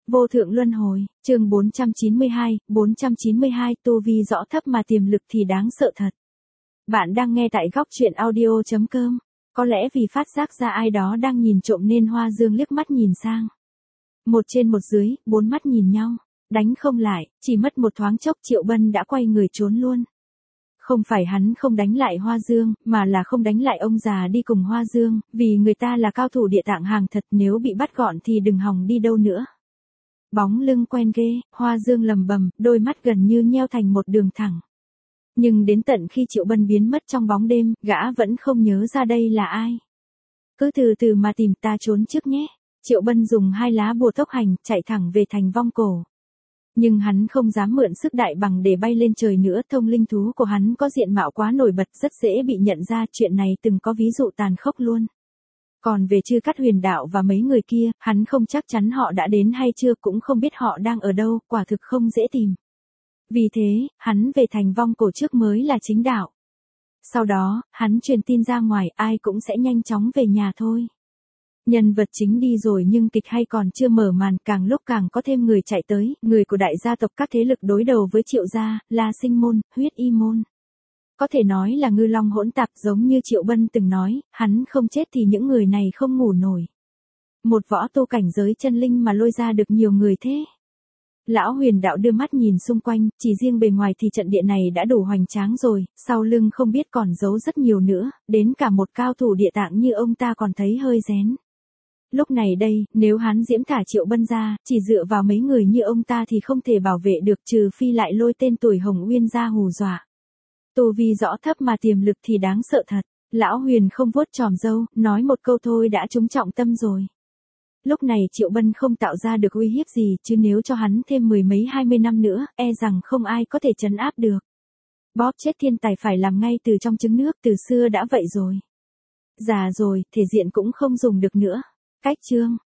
Vô thượng luân hồi, chương 492, tu vi rõ thấp mà tiềm lực thì đáng sợ thật. Bạn đang nghe tại góc truyện audio.com. Có lẽ vì phát giác ra ai đó đang nhìn trộm nên Hoa Dương liếc mắt nhìn sang. Một trên một dưới, bốn mắt nhìn nhau, đánh không lại, chỉ mất một thoáng chốc Triệu Bân đã quay người trốn luôn. Không phải hắn không đánh lại Hoa Dương, mà là không đánh lại ông già đi cùng Hoa Dương, vì người ta là cao thủ địa tạng hàng thật, nếu bị bắt gọn thì đừng hòng đi đâu nữa. Bóng lưng quen ghê, Hoa Dương lầm bầm, đôi mắt gần như nheo thành một đường thẳng. Nhưng đến tận khi Triệu Bân biến mất trong bóng đêm, gã vẫn không nhớ ra đây là ai. Cứ từ từ mà tìm, ta trốn trước nhé. Triệu Bân dùng 2 lá bùa tốc hành, chạy thẳng về thành Vong Cổ. Nhưng hắn không dám mượn sức đại bằng để bay lên trời nữa, thông linh thú của hắn có diện mạo quá nổi bật, rất dễ bị nhận ra, chuyện này từng có ví dụ tàn khốc luôn. Còn về Chư Cát Huyền Đạo và mấy người kia, hắn không chắc chắn họ đã đến hay chưa, cũng không biết họ đang ở đâu, quả thực không dễ tìm. Vì thế, hắn về thành Vong Cổ trước mới là chính đạo. Sau đó, hắn truyền tin ra ngoài, ai cũng sẽ nhanh chóng về nhà thôi. Nhân vật chính đi rồi nhưng kịch hay còn chưa mở màn, càng lúc càng có thêm người chạy tới, người của đại gia tộc các thế lực đối đầu với Triệu gia, La Sinh môn, Huyết Y môn. Có thể nói là ngư long hỗn tạp, giống như Triệu Bân từng nói, hắn không chết thì những người này không ngủ nổi. Một võ tu cảnh giới chân linh mà lôi ra được nhiều người thế. Lão Huyền Đạo đưa mắt nhìn xung quanh, chỉ riêng bề ngoài thì trận địa này đã đủ hoành tráng rồi, sau lưng không biết còn giấu rất nhiều nữa, đến cả một cao thủ địa tạng như ông ta còn thấy hơi rén. Lúc này đây, nếu hắn diễm thả Triệu Bân ra, chỉ dựa vào mấy người như ông ta thì không thể bảo vệ được, trừ phi lại lôi tên tuổi Hồng Uyên ra hù dọa. Tu vi rõ thấp mà tiềm lực thì đáng sợ thật. Lão Huyền không vuốt chòm râu, nói một câu thôi đã trúng trọng tâm rồi. Lúc này Triệu Bân không tạo ra được uy hiếp gì, chứ nếu cho hắn thêm 10 mấy 20 năm nữa, e rằng không ai có thể trấn áp được. Bóp chết thiên tài phải làm ngay từ trong trứng nước, từ xưa đã vậy rồi. Già rồi, thể diện cũng không dùng được nữa. Cách chương